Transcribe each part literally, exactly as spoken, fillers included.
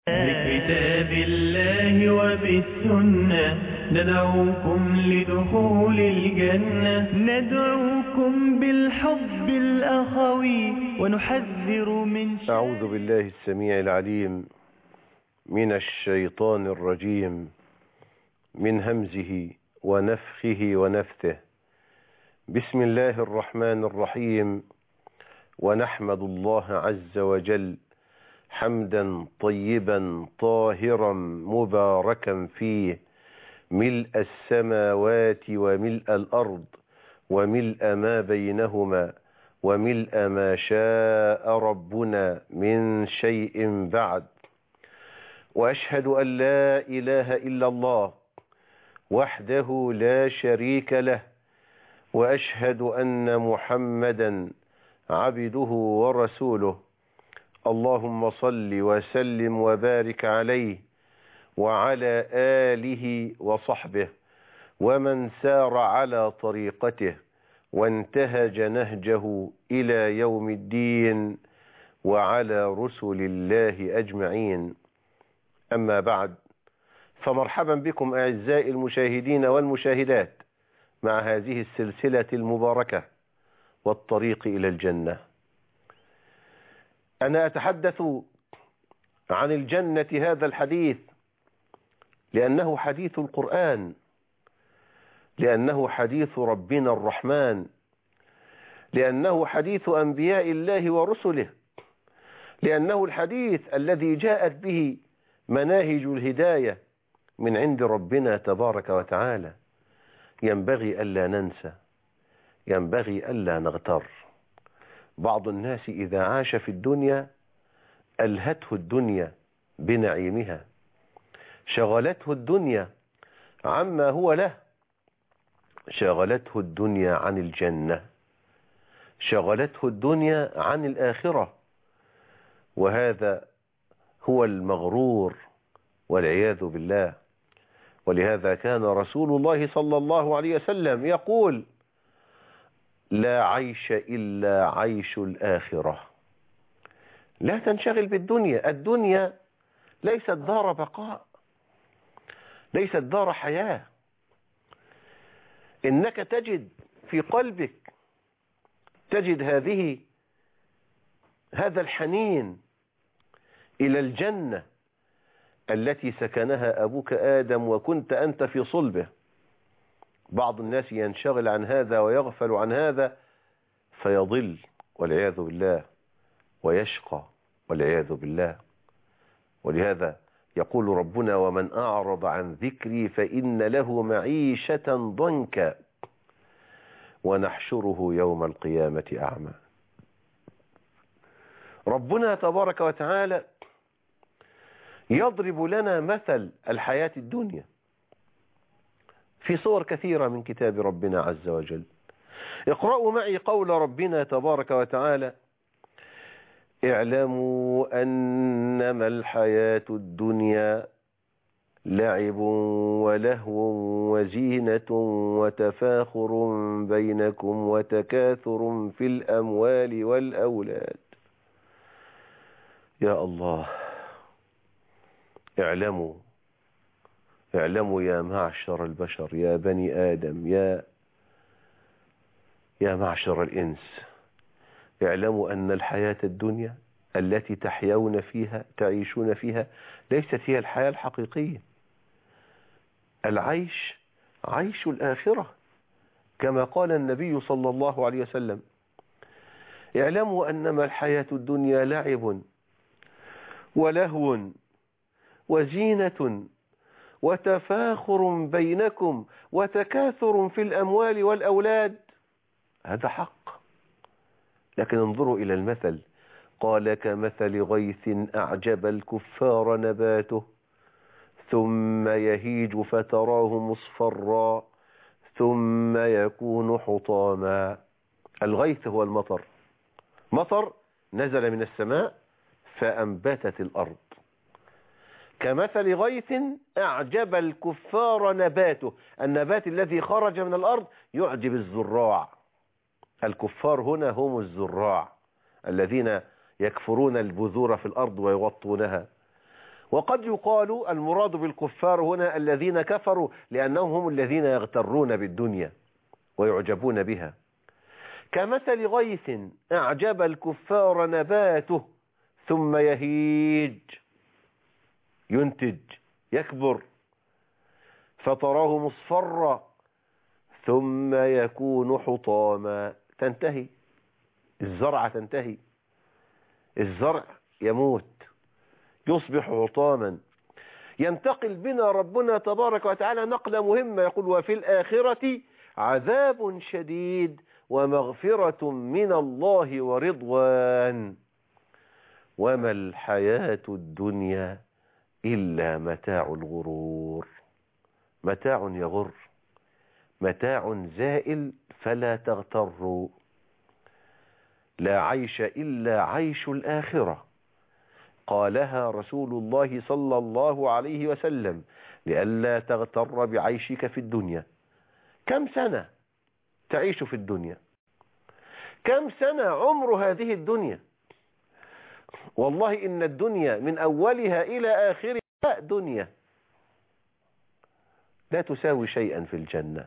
بكتاب الله وبالسنة ندعوكم لدخول الجنة، ندعوكم بالحب الأخوي ونحذر من شر. أعوذ بالله السميع العليم من الشيطان الرجيم، من همزه ونفخه ونفثه. بسم الله الرحمن الرحيم. ونحمد الله عز وجل حمدا طيبا طاهرا مباركا فيه، ملء السماوات وملء الأرض وملء ما بينهما وملء ما شاء ربنا من شيء بعد. وأشهد أن لا إله إلا الله وحده لا شريك له، وأشهد أن محمدا عبده ورسوله. اللهم صل وسلم وبارك عليه وعلى آله وصحبه ومن سار على طريقته وانتهج نهجه إلى يوم الدين، وعلى رسل الله أجمعين. أما بعد، فمرحبا بكم أعزائي المشاهدين والمشاهدات مع هذه السلسلة المباركة والطريق إلى الجنة. أنا أتحدث عن الجنة هذا الحديث لأنه حديث القرآن، لأنه حديث ربنا الرحمن، لأنه حديث أنبياء الله ورسله، لأنه الحديث الذي جاءت به مناهج الهداية من عند ربنا تبارك وتعالى. ينبغي ألا ننسى، ينبغي ألا نغتر. بعض الناس إذا عاش في الدنيا ألهته الدنيا بنعيمها، شغلته الدنيا عما هو له، شغلته الدنيا عن الجنة، شغلته الدنيا عن الآخرة، وهذا هو المغرور والعياذ بالله. ولهذا كان رسول الله صلى الله عليه وسلم يقول: لا عيش إلا عيش الآخرة. لا تنشغل بالدنيا، الدنيا ليست دار بقاء، ليست دار حياة. إنك تجد في قلبك، تجد هذه هذا الحنين إلى الجنة التي سكنها أبوك آدم وكنت أنت في صلبه. بعض الناس ينشغل عن هذا ويغفل عن هذا فيضل والعياذ بالله، ويشقى والعياذ بالله. ولهذا يقول ربنا: ومن أعرض عن ذكري فإن له معيشة ضنكا ونحشره يوم القيامة أعمى. ربنا تبارك وتعالى يضرب لنا مثل الحياة الدنيا في صور كثيرة من كتاب ربنا عز وجل. اقرأوا معي قول ربنا تبارك وتعالى: اعلموا أنما الحياة الدنيا لعب ولهو وزينة وتفاخر بينكم وتكاثر في الأموال والأولاد. يا الله، اعلموا اعلموا يا معشر البشر، يا بني آدم، يا يا معشر الإنس، اعلموا أن الحياة الدنيا التي تحيون فيها تعيشون فيها ليست هي الحياة الحقيقية. العيش عيش الآخرة، كما قال النبي صلى الله عليه وسلم: اعلموا أنما الحياة الدنيا لعب ولهو وزينة وتفاخر بينكم وتكاثر في الأموال والأولاد. هذا حق، لكن انظروا إلى المثل. قال: كمثل غيث أعجب الكفار نباته ثم يهيج فتراه مصفرا ثم يكون حطاما. الغيث هو المطر، مطر نزل من السماء فأنبتت الأرض. كمثل غيث أعجب الكفار نباته، النبات الذي خرج من الأرض يعجب الزراع. الكفار هنا هم الزراع الذين يكفرون البذور في الأرض ويغطونها. وقد يقال المراد بالكفار هنا الذين كفروا لأنهم هم الذين يغترون بالدنيا ويعجبون بها، كمثل غيث أعجب الكفار نباته ثم يهيج، ينتج يكبر، فتراه مصفرا ثم يكون حطاما، تنتهي الزرعة، تنتهي الزرع يموت يصبح حطاما. ينتقل بنا ربنا تبارك وتعالى نقلة مهمة، يقول وفي الآخرة عذاب شديد ومغفرة من الله ورضوان وما الحياة الدنيا إلا متاع الغرور. متاع يغر، متاع زائل فلا تغتروا. لا عيش إلا عيش الآخرة، قالها رسول الله صلى الله عليه وسلم لئلا تغتر بعيشك في الدنيا. كم سنة تعيش في الدنيا؟ كم سنة عمر هذه الدنيا؟ والله إن الدنيا من أولها إلى آخرها دنيا لا تساوي شيئا في الجنة.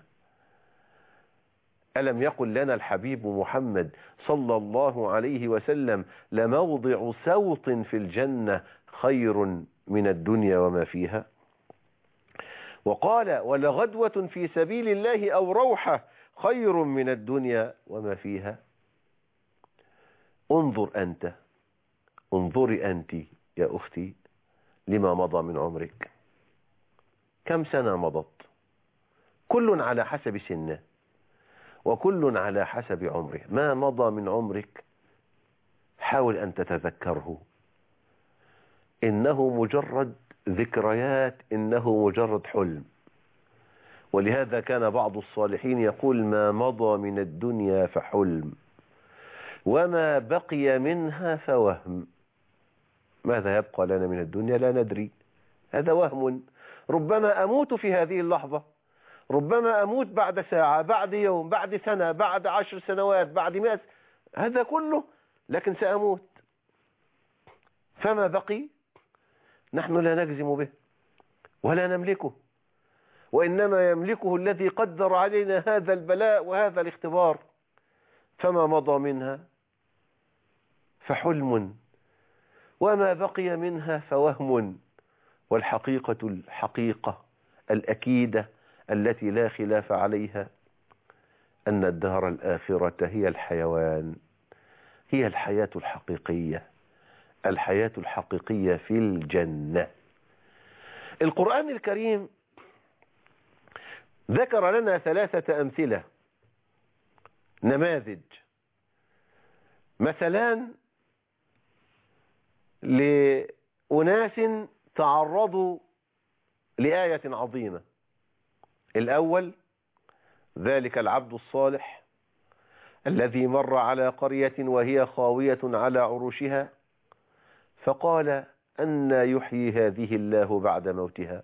ألم يقل لنا الحبيب محمد صلى الله عليه وسلم لموضع سوط في الجنة خير من الدنيا وما فيها؟ وقال ولغدوة في سبيل الله أو روحة خير من الدنيا وما فيها. انظر أنت، انظري أنت يا أختي لما مضى من عمرك. كم سنة مضت؟ كل على حسب سنه وكل على حسب عمره. ما مضى من عمرك حاول أن تتذكره، إنه مجرد ذكريات، إنه مجرد حلم. ولهذا كان بعض الصالحين يقول ما مضى من الدنيا فحلم وما بقي منها فوهم. ماذا يبقى لنا من الدنيا لا ندري، هذا وهم. ربما أموت في هذه اللحظة، ربما أموت بعد ساعة، بعد يوم، بعد سنة، بعد عشر سنوات، بعد مئة، هذا كله، لكن سأموت. فما بقي نحن لا نجزم به ولا نملكه، وإنما يملكه الذي قدر علينا هذا البلاء وهذا الاختبار. فما مضى منها فحلم وما بقي منها فوهم. والحقيقة الحقيقة الأكيدة التي لا خلاف عليها أن الدار الآخرة هي الحيوان، هي الحياة الحقيقية، الحياة الحقيقية في الجنة. القرآن الكريم ذكر لنا ثلاثة أمثلة، نماذج، مثلا لأناس تعرضوا لآية عظيمة. الأول ذلك العبد الصالح الذي مر على قرية وهي خاوية على عروشها فقال أن يحيي هذه الله بعد موتها،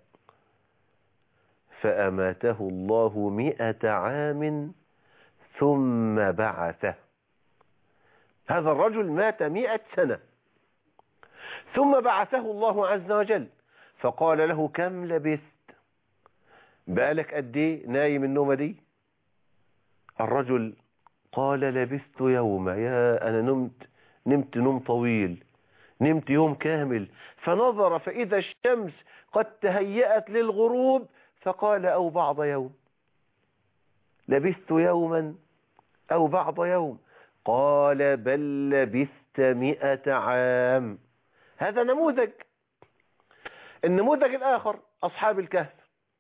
فأماته الله مئة عام ثم بعثه. هذا الرجل مات مئة سنة ثم بعثه الله عز وجل فقال له كم لبثت؟ بقالك قد ايه نايم النومة دي؟ الرجل قال لبثت يوما. يا أنا نمت نمت نوم طويل، نمت يوم كامل. فنظر فإذا الشمس قد تهيأت للغروب فقال أو بعض يوم. لبثت يوما أو بعض يوم. قال بل لبثت مئة عام. هذا نموذج. النموذج الآخر أصحاب الكهف،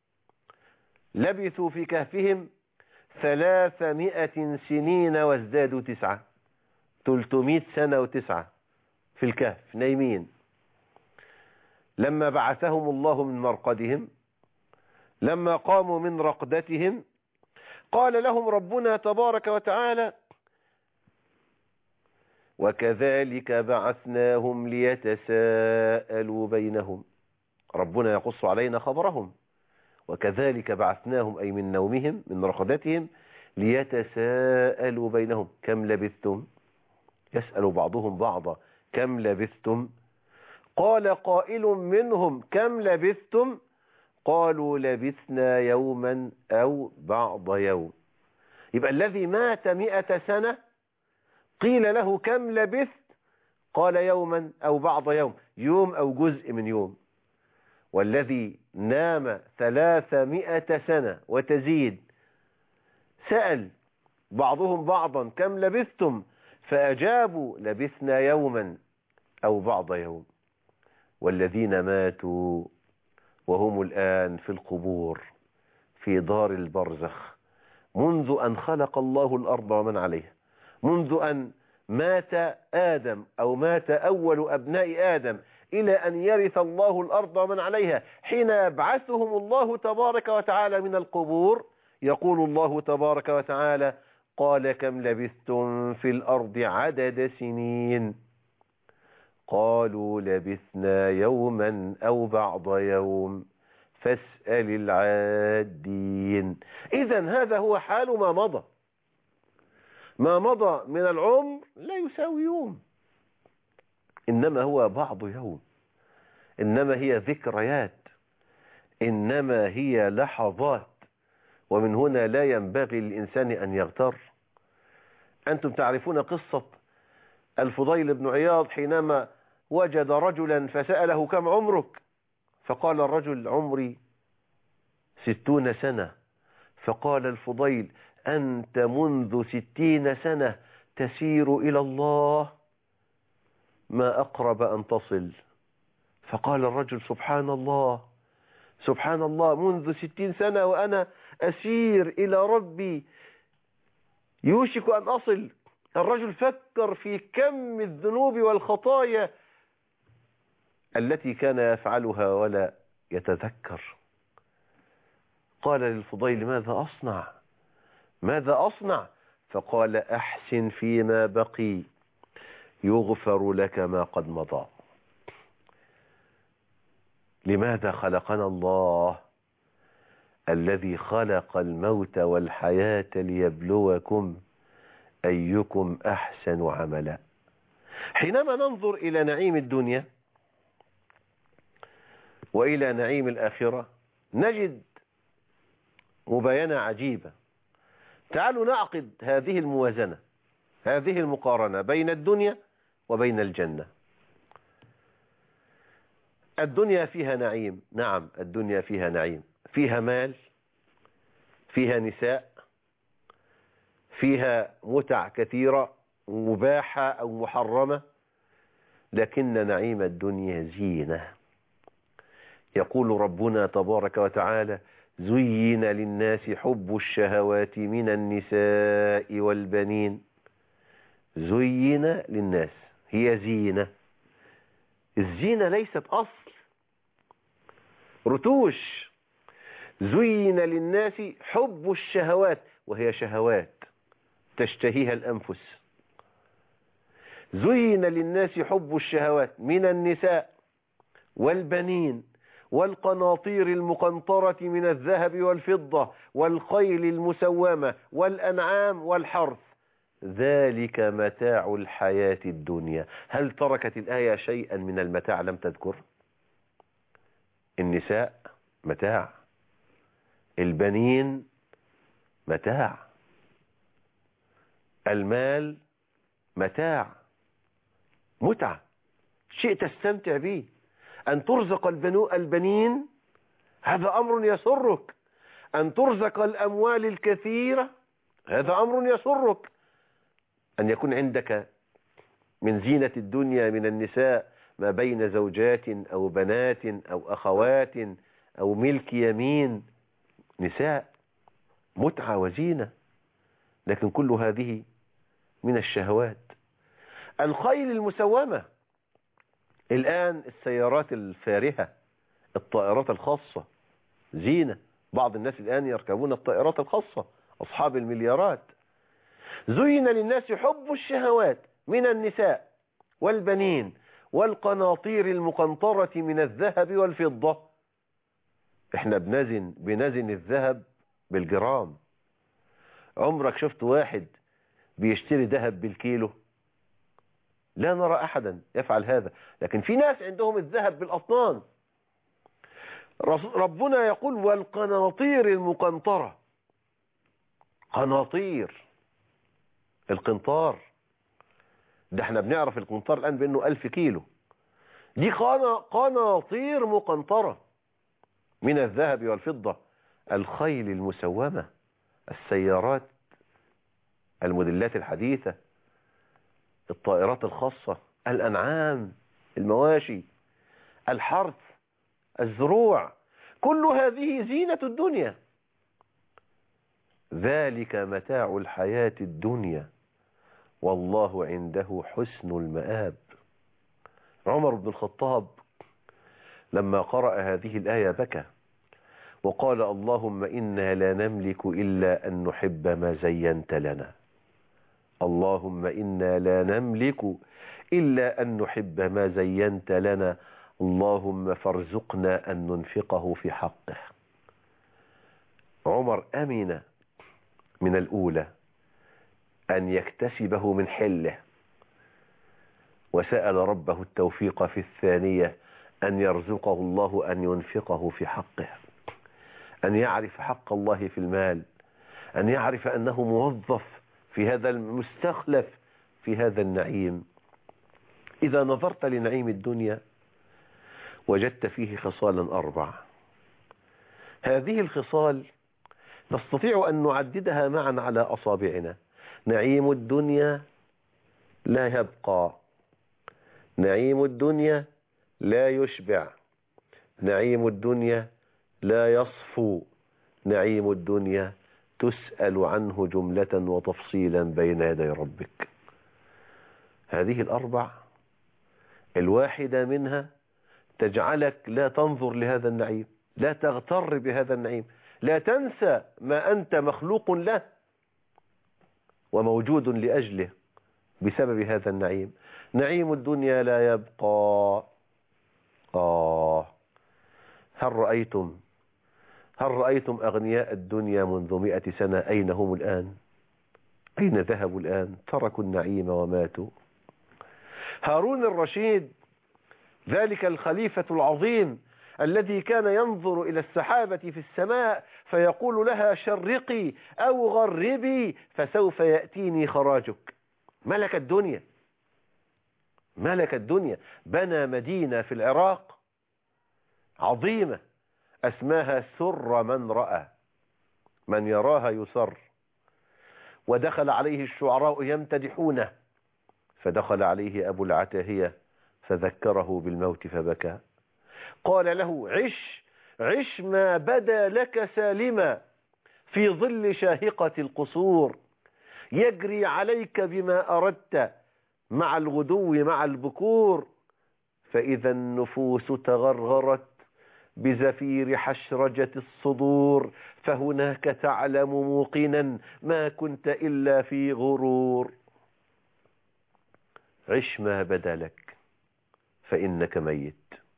لبثوا في كهفهم ثلاثمائة سنين وازدادوا تسعة، ثلاثمائة سنة وتسعة في الكهف نايمين. لما بعثهم الله من مرقدهم، لما قاموا من رقدتهم، قال لهم ربنا تبارك وتعالى وكذلك بعثناهم ليتساءلوا بينهم. ربنا يقص علينا خبرهم. وكذلك بعثناهم أي من نومهم من رقدتهم ليتساءلوا بينهم كم لبثتم. يسأل بعضهم بعضا كم لبثتم. قال قائل منهم كم لبثتم؟ قالوا لبثنا يوما أو بعض يوم. يبقى الذي مات مئة سنة قيل له كم لبثت؟ قال يوما أو بعض يوم، يوم أو جزء من يوم. والذي نام ثلاثمائة سنة وتزيد سأل بعضهم بعضا كم لبثتم؟ فأجابوا لبثنا يوما أو بعض يوم. والذين ماتوا وهم الآن في القبور في دار البرزخ منذ أن خلق الله الأرض ومن عليها، منذ أن مات آدم أو مات أول أبناء آدم إلى أن يرث الله الأرض ومن عليها، حين يبعثهم الله تبارك وتعالى من القبور يقول الله تبارك وتعالى قال كم لبثتم في الأرض عدد سنين؟ قالوا لبثنا يوما أو بعض يوم فاسأل العادين. إذن هذا هو حال ما مضى. ما مضى من العمر لا يساوي يوم، إنما هو بعض يوم، إنما هي ذكريات، إنما هي لحظات. ومن هنا لا ينبغي للإنسان أن يغتر. أنتم تعرفون قصة الفضيل بن عياض حينما وجد رجلا فسأله كم عمرك؟ فقال الرجل عمري ستون سنة. فقال الفضيل أنت منذ ستين سنة تسير إلى الله، ما أقرب أن تصل. فقال الرجل سبحان الله سبحان الله، منذ ستين سنة وأنا أسير إلى ربي يوشك أن أصل. الرجل فكر في كم الذنوب والخطايا التي كان يفعلها ولا يتذكر. قال للفضيل ماذا أصنع ماذا أصنع؟ فقال أحسن فيما بقي يغفر لك ما قد مضى. لماذا خلقنا الله الذي خلق الموت والحياة ليبلوكم أيكم أحسن عملا. حينما ننظر إلى نعيم الدنيا وإلى نعيم الآخرة نجد مباينة عجيبة. تعالوا نعقد هذه الموازنة، هذه المقارنة بين الدنيا وبين الجنة. الدنيا فيها نعيم، نعم الدنيا فيها نعيم، فيها مال، فيها نساء، فيها متع كثيرة مباحة أو محرمة، لكن نعيم الدنيا زينة. يقول ربنا تبارك وتعالى زين للناس حب الشهوات من النساء والبنين. زين للناس، هي زينة. الزينة ليست أصل، رتوش. زين للناس حب الشهوات، وهي شهوات تشتهيها الأنفس. زين للناس حب الشهوات من النساء والبنين والقناطير المقنطرة من الذهب والفضة والخيل المسومة والأنعام والحرث، ذلك متاع الحياة الدنيا. هل تركت الآية شيئا من المتاع لم تذكر؟ النساء متاع، البنين متاع، المال متاع، متعة، شيء تستمتع به. أن ترزق البنو البنين هذا أمر يسرك، أن ترزق الأموال الكثيرة هذا أمر يسرك، أن يكون عندك من زينة الدنيا من النساء ما بين زوجات أو بنات أو أخوات أو ملك يمين، نساء متعة وزينة، لكن كل هذه من الشهوات. الخيل المسومة، الآن السيارات الفارهة، الطائرات الخاصة زينة. بعض الناس الآن يركبون الطائرات الخاصة، أصحاب المليارات. زين للناس حب الشهوات من النساء والبنين والقناطير المقنطرة من الذهب والفضة. احنا بنزن بنزن الذهب بالجرام. عمرك شفت واحد بيشتري ذهب بالكيلو؟ لا نرى أحدا يفعل هذا، لكن في ناس عندهم الذهب بالأطنان. ربنا يقول والقناطير المقنطرة. قناطير، القنطار ده احنا بنعرف القنطار الآن بأنه ألف كيلو، دي قناطير مقنطرة من الذهب والفضة، الخيل المسومة، السيارات، الموديلات الحديثة، الطائرات الخاصة، الأنعام، المواشي، الحرث، الزروع، كل هذه زينة الدنيا. ذلك متاع الحياة الدنيا والله عنده حسن المآب. عمر بن الخطاب لما قرأ هذه الآية بكى وقال اللهم إنا لا نملك إلا أن نحب ما زينت لنا. اللهم إنا لا نملك إلا أن نحب ما زينت لنا، اللهم فارزقنا أن ننفقه في حقه. عمر أمن من الأولى أن يكتسبه من حله، وسأل ربه التوفيق في الثانية أن يرزقه الله أن ينفقه في حقه، أن يعرف حق الله في المال، أن يعرف أنه موظف في هذا المستخلف في هذا النعيم. إذا نظرت لنعيم الدنيا وجدت فيه خصالا أربع. هذه الخصال نستطيع أن نعددها معا على أصابعنا. نعيم الدنيا لا يبقى، نعيم الدنيا لا يشبع، نعيم الدنيا لا يصفو، نعيم الدنيا تسأل عنه جملة وتفصيلا بين يدي ربك. هذه الأربع الواحدة منها تجعلك لا تنظر لهذا النعيم، لا تغتر بهذا النعيم، لا تنسى ما أنت مخلوق له وموجود لأجله بسبب هذا النعيم. نعيم الدنيا لا يبقى. آه هل رأيتم هل رأيتم أغنياء الدنيا منذ مئة سنة أين هم الآن؟ أين ذهبوا الآن؟ تركوا النعيم وماتوا. هارون الرشيد ذلك الخليفة العظيم الذي كان ينظر إلى السحابة في السماء فيقول لها شرقي أو غربي فسوف يأتيني خراجك. ملك الدنيا، ملك الدنيا، بنى مدينة في العراق عظيمة أسماها سر من رأى، من يراها يسر. ودخل عليه الشعراء يمتدحونه، فدخل عليه أبو العتاهية فذكره بالموت فبكى. قال له عش عش ما بدا لك سالما في ظل شاهقة القصور، يجري عليك بما أردت مع الغدو مع البكور، فإذا النفوس تغرغرت بزفير حشرجة الصدور، فهناك تعلم موقنا ما كنت إلا في غرور. عش ما بدا لك فإنك ميت،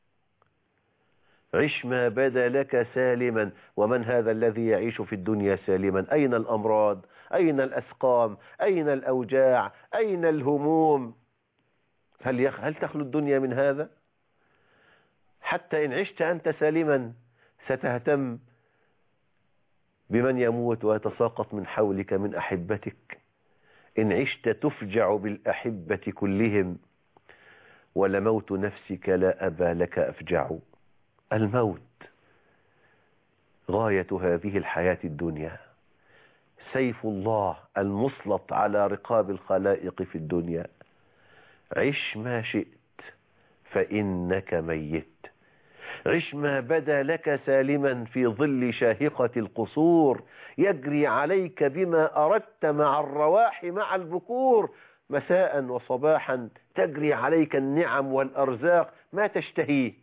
عش ما بدا لك سالما. ومن هذا الذي يعيش في الدنيا سالما؟ أين الأمراض؟ أين الأسقام؟ أين الأوجاع؟ أين الهموم؟ هل يخ... هل تخلو الدنيا من هذا؟ حتى إن عشت أنت سالما ستهتم بمن يموت ويتساقط من حولك من أحبتك. إن عشت تفجع بالأحبة كلهم، ولموت نفسك لا أبا لك أفجع. الموت غاية هذه الحياة الدنيا، سيف الله المسلط على رقاب الخلائق في الدنيا. عش ما شئت فإنك ميت، عش ما بدا لك سالما في ظل شاهقة القصور، يجري عليك بما أردت مع الرواح مع البكور، مساء وصباحا تجري عليك النعم والأرزاق ما تشتهيه.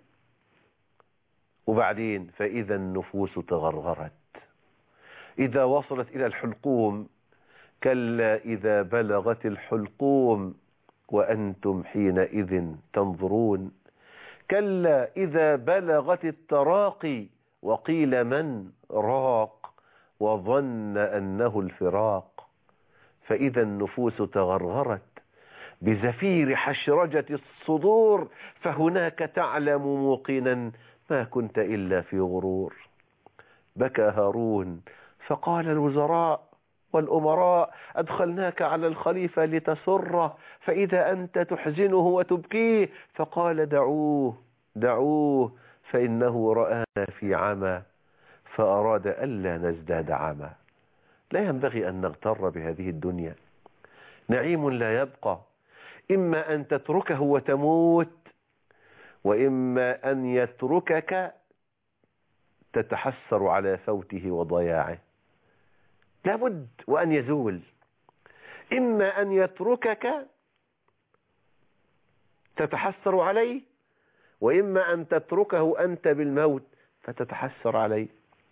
وبعدين فإذا النفوس تغرغرت، إذا وصلت إلى الحلقوم، كلا إذا بلغت الحلقوم وأنتم حينئذ تنظرون، كلا إذا بلغت التراقي وقيل من راق وظن أنه الفراق، فإذا النفوس تغرغرت بزفير حشرجة الصدور، فهناك تعلم موقنا ما كنت إلا في غرور. بكى هارون فقال الوزراء والأمراء أدخلناك على الخليفة لتسره، فإذا أنت تحزنه وتبكيه. فقال دعوه دعوه فإنه رآنا في عمى فأراد ألا نزداد عمى. لا ينبغي أن نغتر بهذه الدنيا، نعيم لا يبقى، إما أن تتركه وتموت، وإما أن يتركك تتحسر على فوته وضياعه. لابد وأن يزول، إما أن يتركك تتحسر عليه، وإما أن تتركه أنت بالموت فتتحسر عليه.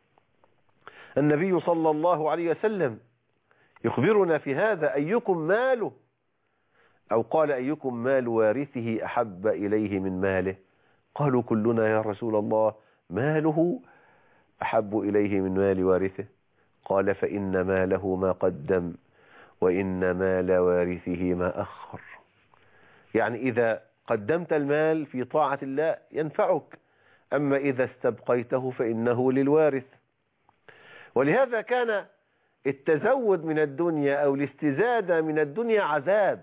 النبي صلى الله عليه وسلم يخبرنا في هذا: أيكم ماله، أو قال أيكم مال وارثه أحب إليه من ماله؟ قالوا كلنا يا رسول الله، ماله أحب إليه من مال وارثه. قال فإن ماله ما قدم وإن مال وارثه ما أخر. يعني إذا قدمت المال في طاعة الله ينفعك، أما إذا استبقيته فإنه للوارث. ولهذا كان التزود من الدنيا أو الاستزادة من الدنيا عذاب.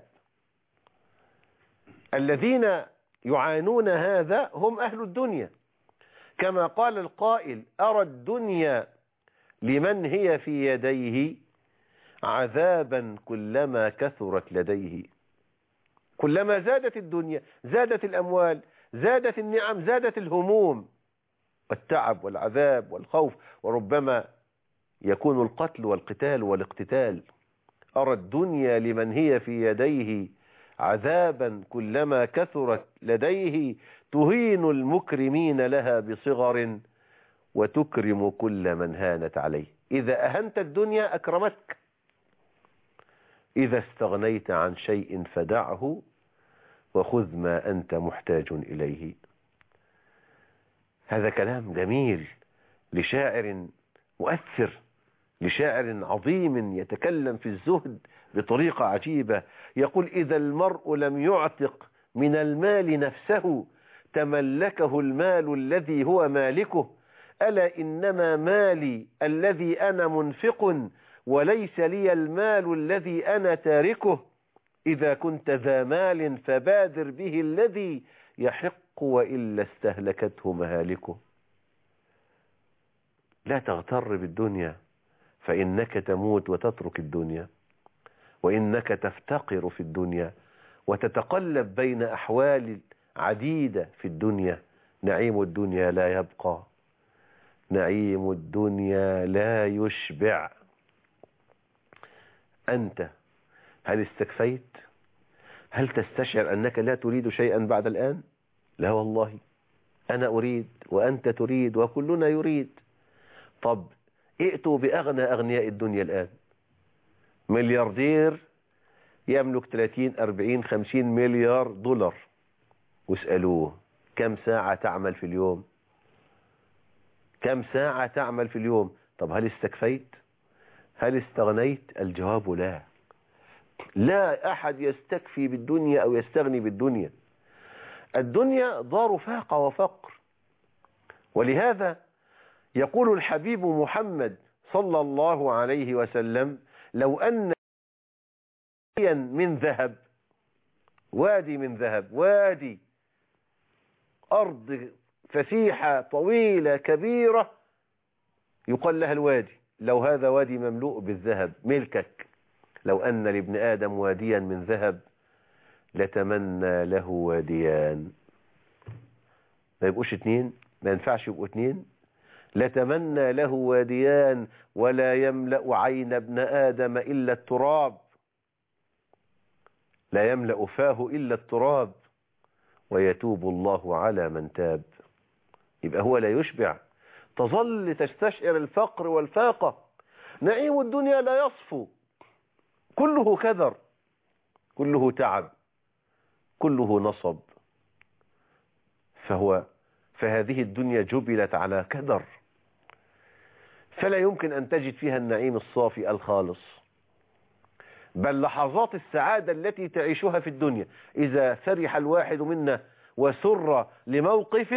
الذين يعانون هذا هم أهل الدنيا، كما قال القائل: أرى الدنيا لمن هي في يديه عذابا كلما كثرت لديه. كلما زادت الدنيا زادت الأموال، زادت النعم، زادت الهموم والتعب والعذاب والخوف، وربما يكون القتل والقتال والاقتتال. أرى الدنيا لمن هي في يديه عذابا كلما كثرت لديه، تهين المكرمين لها بصغر وتكرم كل من هانت عليه. إذا أهنت الدنيا أكرمتك، إذا استغنيت عن شيء فدعه وخذ ما أنت محتاج إليه. هذا كلام جميل لشاعر مؤثر، لشاعر عظيم يتكلم في الزهد بطريقة عجيبة. يقول: إذا المرء لم يعتق من المال نفسه تملكه المال الذي هو مالكه. ألا إنما مالي الذي أنا منفق، وليس لي المال الذي أنا تاركه. إذا كنت ذا مال فبادر به الذي يحق، وإلا استهلكته مهالكه. لا تغتر بالدنيا، فإنك تموت وتترك الدنيا، وإنك تفتقر في الدنيا وتتقلب بين أحوال عديدة في الدنيا. نعيم الدنيا لا يبقى، نعيم الدنيا لا يشبع. أنت هل استكفيت؟ هل تستشعر أنك لا تريد شيئا بعد الآن؟ لا والله، أنا أريد وأنت تريد وكلنا يريد. طب ائتوا بأغنى أغنياء الدنيا الآن، ملياردير يملك ثلاثين أربعين خمسين مليار دولار، واسألوه كم ساعة تعمل في اليوم؟ كم ساعة تعمل في اليوم؟ طب هل استكفيت؟ هل استغنيت؟ الجواب لا. لا أحد يستكفي بالدنيا أو يستغني بالدنيا. الدنيا دار فاقة وفقر. ولهذا يقول الحبيب محمد صلى الله عليه وسلم: لو أن من ذهب، وادي من ذهب، وادي أرض فسيحة طويلة كبيرة يقال لها الوادي، لو هذا وادي مملوء بالذهب ملكك، لو أن لابن آدم واديا من ذهب لتمنى له واديان. ما يبقوش اتنين، ما ينفعش يبقوا اتنين. لتمنى له واديان ولا يملأ عين ابن آدم إلا التراب، لا يملأ فاه إلا التراب، ويتوب الله على من تاب. يبقى هو لا يشبع، تظل تستشعر الفقر والفاقة. نعيم الدنيا لا يصفو، كله كدر، كله تعب، كله نصب. فهو فهذه الدنيا جبلت على كدر، فلا يمكن أن تجد فيها النعيم الصافي الخالص. بل لحظات السعادة التي تعيشها في الدنيا إذا فرح الواحد منا وسر لموقف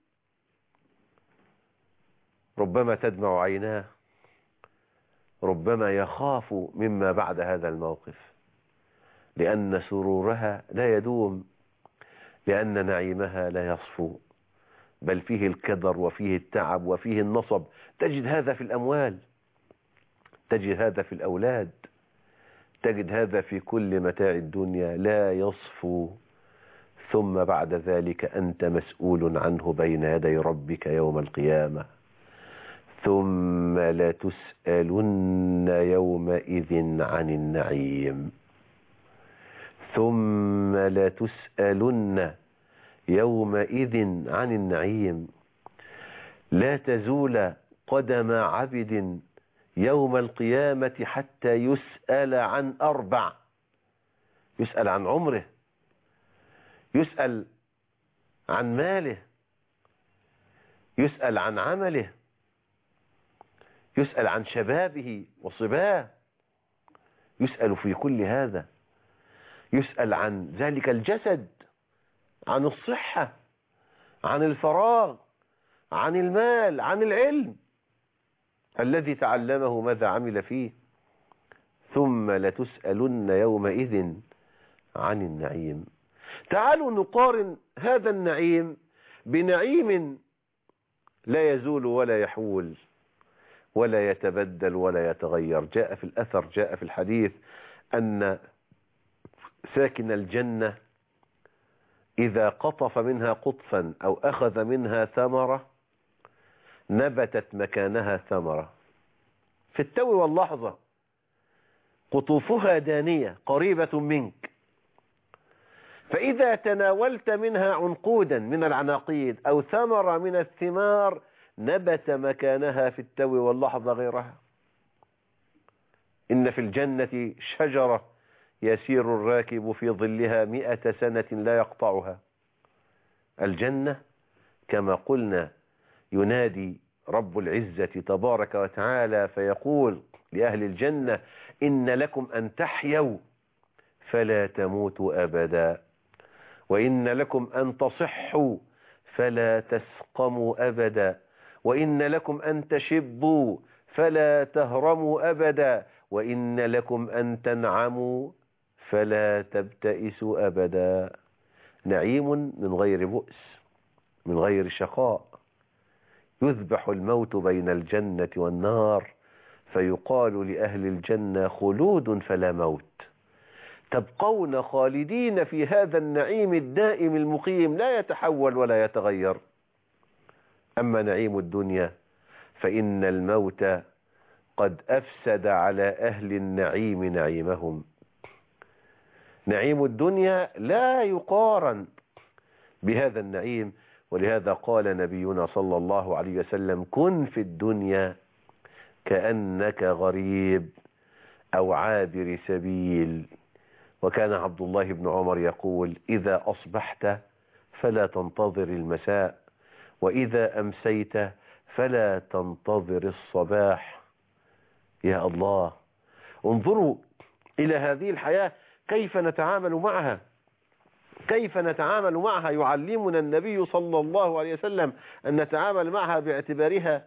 ربما تدمع عيناه، ربما يخاف مما بعد هذا الموقف، لأن سرورها لا يدوم، لأن نعيمها لا يصفو، بل فيه الكدر وفيه التعب وفيه النصب. تجد هذا في الأموال، تجد هذا في الأولاد، تجد هذا في كل متاع الدنيا، لا يصفو. ثم بعد ذلك أنت مسؤول عنه بين يدي ربك يوم القيامة. ثم لتسألن يومئذ عن النعيم، ثم لتسألن يومئذ عن النعيم. لا تزول قدم عبد يوم القيامة حتى يسأل عن أربع: يسأل عن عمره، يسأل عن ماله، يسأل عن عمله، يسأل عن شبابه وصباه، يسأل في كل هذا. يسأل عن ذلك الجسد، عن الصحة، عن الفراغ، عن المال، عن العلم الذي تعلمه، ماذا عمل فيه. ثم لتسألن يومئذ عن النعيم. تعالوا نقارن هذا النعيم بنعيم لا يزول ولا يحول ولا يتبدل ولا يتغير. جاء في الأثر، جاء في الحديث أن ساكن الجنة إذا قطف منها قطفا أو أخذ منها ثمرة نبتت مكانها ثمرة في التو واللحظة، قطوفها دانية قريبة منك. فإذا تناولت منها عنقودا من العناقيد أو ثمرة من الثمار نبت مكانها في التو واللحظة غيرها. إن في الجنة شجرة يسير الراكب في ظلها مئة سنة لا يقطعها. الجنة كما قلنا ينادي رب العزة تبارك وتعالى فيقول لأهل الجنة: إن لكم أن تحيوا فلا تموتوا أبدا، وإن لكم أن تصحوا فلا تسقموا أبدا، وإن لكم أن تشبوا فلا تهرموا أبدا، وإن لكم أن تنعموا فلا تبتئسوا أبدا. نعيم من غير بؤس، من غير شقاء. يذبح الموت بين الجنة والنار فيقال لأهل الجنة: خلود فلا موت، تبقون خالدين في هذا النعيم الدائم المقيم لا يتحول ولا يتغير. أما نعيم الدنيا فإن الموت قد أفسد على أهل النعيم نعيمهم. نعيم الدنيا لا يقارن بهذا النعيم. ولهذا قال نبينا صلى الله عليه وسلم: كن في الدنيا كأنك غريب أو عابر سبيل. وكان عبد الله بن عمر يقول: إذا أصبحت فلا تنتظر المساء، وإذا أمسيت فلا تنتظر الصباح. يا الله، انظروا إلى هذه الحياة كيف نتعامل معها، كيف نتعامل معها. يعلمنا النبي صلى الله عليه وسلم أن نتعامل معها باعتبارها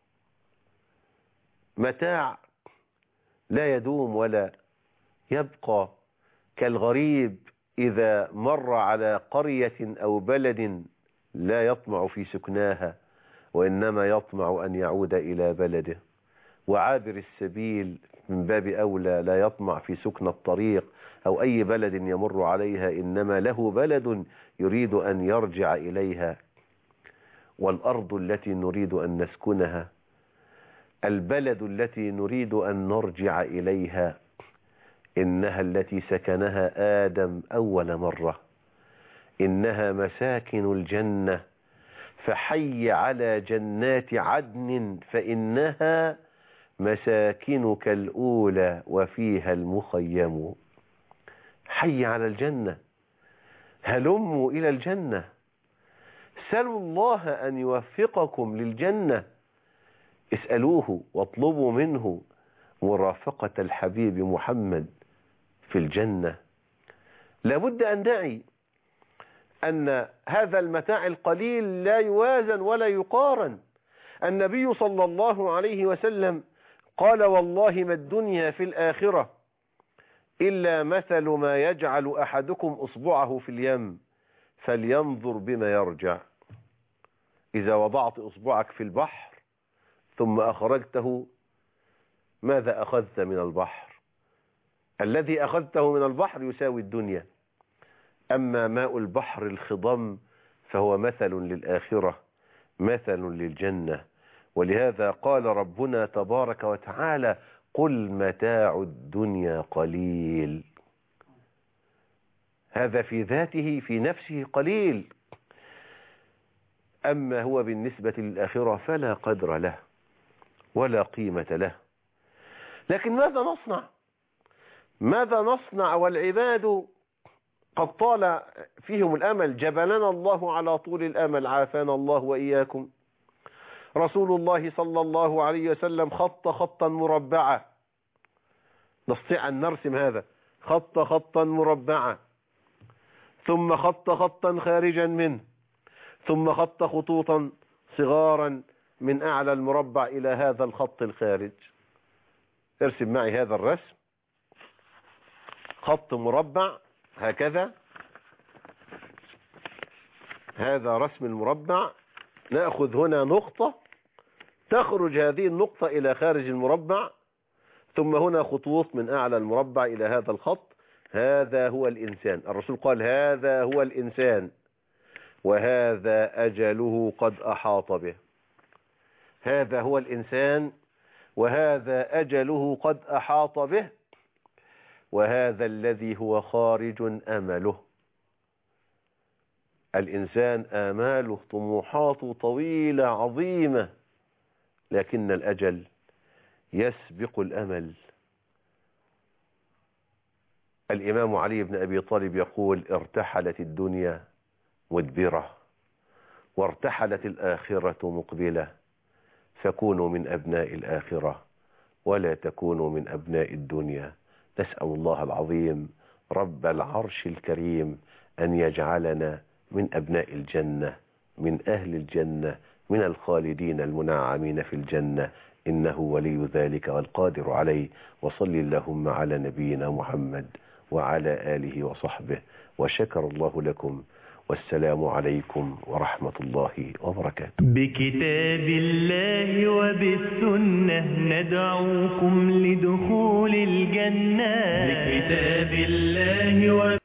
متاع لا يدوم ولا يبقى، كالغريب إذا مر على قرية أو بلد لا يطمع في سكناها وإنما يطمع أن يعود إلى بلده. وعابر السبيل من باب أولى لا يطمع في سكن الطريق أو أي بلد يمر عليها، إنما له بلد يريد أن يرجع إليها. والأرض التي نريد أن نسكنها، البلد التي نريد أن نرجع إليها، إنها التي سكنها آدم أول مرة، إنها مساكن الجنة. فحي على جنات عدن فإنها مساكنك الأولى وفيها المخيم. حي على الجنة، هلموا إلى الجنة، سلوا الله أن يوفقكم للجنة، اسألوه واطلبوا منه مرافقة الحبيب محمد في الجنة، لابد أن نعي أن هذا المتاع القليل لا يوازن ولا يقارن. النبي صلى الله عليه وسلم قال: والله ما الدنيا في الآخرة إلا مثل ما يجعل أحدكم أصبعه في اليم فلينظر بما يرجع. إذا وضعت أصبعك في البحر ثم أخرجته، ماذا أخذت من البحر؟ الذي أخذته من البحر يساوي الدنيا. أما ماء البحر الخضم فهو مثل للآخرة، مثل للجنة. ولهذا قال ربنا تبارك وتعالى: قل متاع الدنيا قليل. هذا في ذاته في نفسه قليل، أما هو بالنسبة للآخرة فلا قدر له ولا قيمة له. لكن ماذا نصنع؟ ماذا نصنع والعباد قد طال فيهم الأمل؟ جبلنا الله على طول الأمل، عافانا الله وإياكم. رسول الله صلى الله عليه وسلم خط خطا مربعا، نستطيع أن نرسم هذا، خط خطا مربعا، ثم خط خطا خارجا منه، ثم خط خطوطا صغارا من أعلى المربع إلى هذا الخط الخارج. ارسم معي هذا الرسم، خط مربع هكذا، هذا رسم المربع. نأخذ هنا نقطة، تخرج هذه النقطة إلى خارج المربع، ثم هنا خطوط من أعلى المربع إلى هذا الخط. هذا هو الإنسان. الرسول قال: هذا هو الإنسان وهذا أجله قد أحاط به. هذا هو الإنسان وهذا أجله قد أحاط به، وهذا الذي هو خارج أمله. الإنسان آماله طموحاته طويلة عظيمة، لكن الأجل يسبق الأمل. الإمام علي بن أبي طالب يقول: ارتحلت الدنيا مدبرة وارتحلت الآخرة مقبلة، فكونوا من أبناء الآخرة ولا تكونوا من أبناء الدنيا. نسأل الله العظيم رب العرش الكريم أن يجعلنا من أبناء الجنة، من أهل الجنة، من الخالدين المنعمين في الجنة، إنه ولي ذلك والقادر عليه. وصل اللهم على نبينا محمد وعلى آله وصحبه، وشكر الله لكم، والسلام عليكم ورحمة الله وبركاته. بكتاب الله وبالسنة ندعوكم لدخول الجنة. بكتاب الله وب...